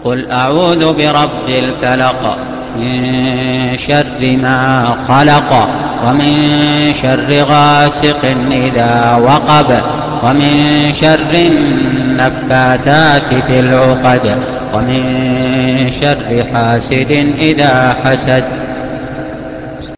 قل أعوذ برب الفلق من شر ما خلق ومن شر غاسق إذا وقب ومن شر النفاثات في العقد ومن شر حاسد إذا حسد.